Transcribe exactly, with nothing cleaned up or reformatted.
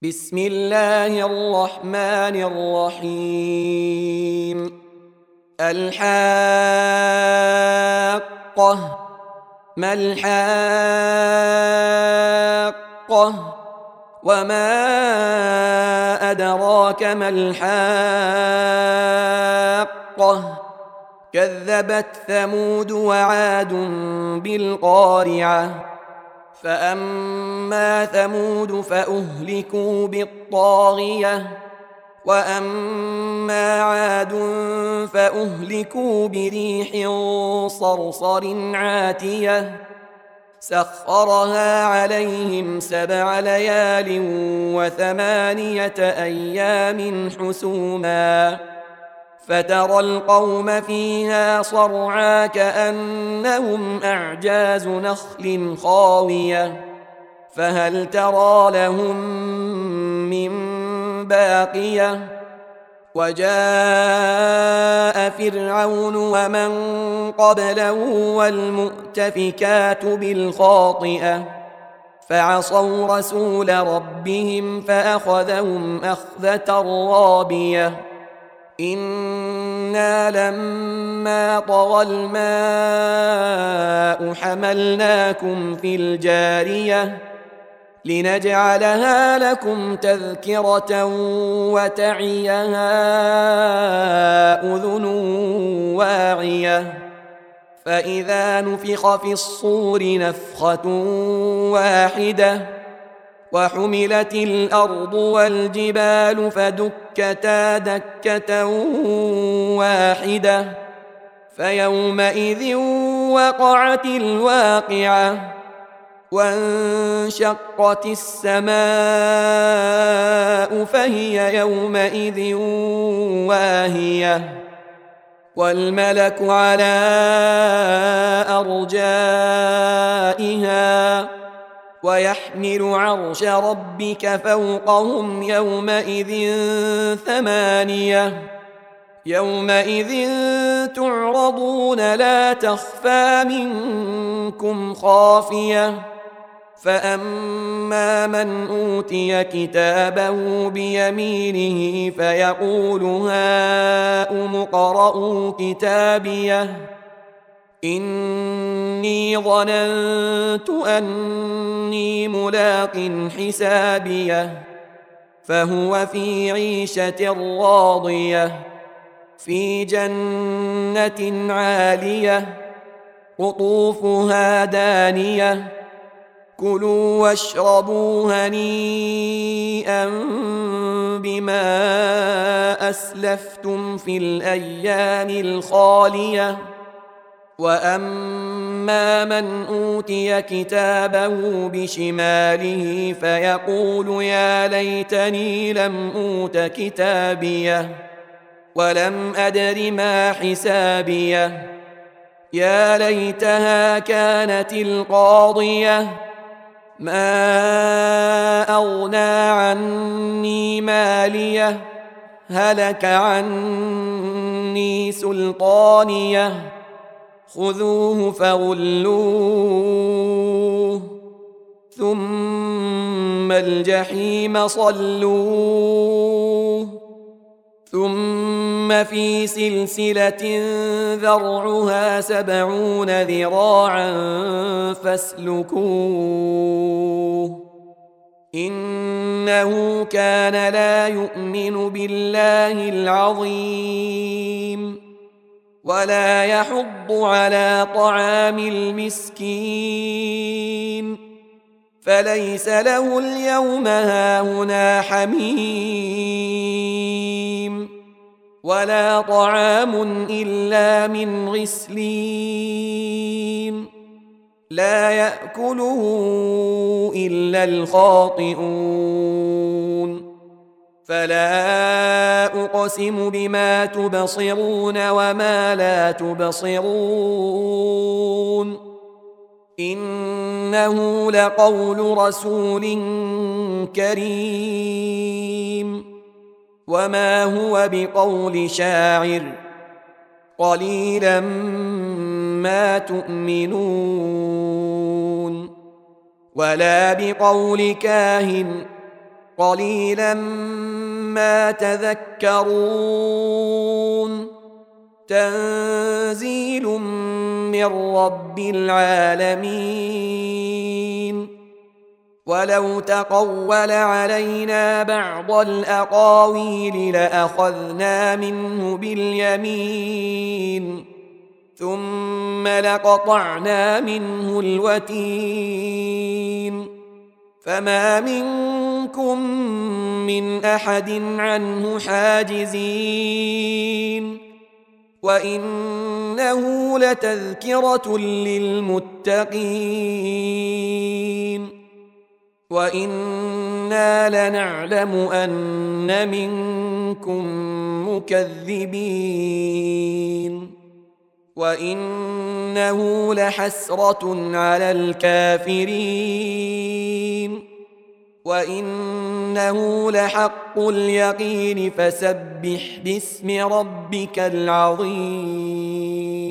بسم الله الرحمن الرحيم. الحاقة. ما الحاقة؟ وما أدراك ما الحاقة؟ كذبت ثمود وعاد بالقارعة. فأما ثمود فأهلكوا بالطاغية، وأما عاد فأهلكوا بريح صرصر عاتية سخرها عليهم سبع ليال وثمانية أيام حسوما، فترى القوم فيها صرعى كأنهم أعجاز نخل خاوية، فهل ترى لهم من باقية؟ وجاء فرعون ومن قبله والمؤتفكات بالخاطئة فعصوا رسول ربهم فأخذهم أخذة رابية. إنا لما طغى الماء حملناكم في الجارية لنجعلها لكم تذكرة وتعيها أذن واعية. فإذا نفخ في الصور نفخة واحدة وحملت الأرض والجبال فدكتا دكة واحدة فيومئذ وقعت الواقعة وانشقت السماء فهي يومئذ واهية والملك على أرجائها ويحمل عرش ربك فوقهم يومئذ ثمانية. يومئذ تعرضون لا تخفى منكم خافية. فأما من أوتي كتابه بيمينه فيقول هاؤم اقرءوا كتابيه إني ظننت أني ملاق حسابيه. فهو في عيشة راضية في جنة عالية قطوفها دانية كلوا واشربوا هنيئا بما أسلفتم في الأيام الخالية. وأما من أوتي كتابه بشماله فيقول يا ليتني لم أوت كتابيه ولم أدر ما حسابيه يا ليتها كانت القاضية ما أغنى عني ماليه هلك عني سلطانيه خذوه فغلوه ثم الجحيم صلوه ثم في سلسلة ذرعها سبعون ذراعا فاسلكوه إنه كان لا يؤمن بالله العظيم ولا يحض على طعام المسكين فليس له اليوم هاهنا حميم ولا طعام إلا من غسلين لا يأكله إلا الخاطئون. فلا أقسم بما تبصرون وما لا تبصرون إنه لقول رسول كريم وما هو بقول شاعر قليلا ما تؤمنون ولا بقول كاهن قليلا ما تذكرون تنزيل من رب العالمين ولو تقول علينا بعض الأقاويل لأخذنا منه باليمين ثم لقطعنا منه الوتين فما منكم من أحد عنه حاجزين وإنه لتذكرة للمتقين وإنا لنعلم أن منكم مكذبين وإنه لحسرة على الكافرين وإنه لحق اليقين فسبح باسم ربك العظيم.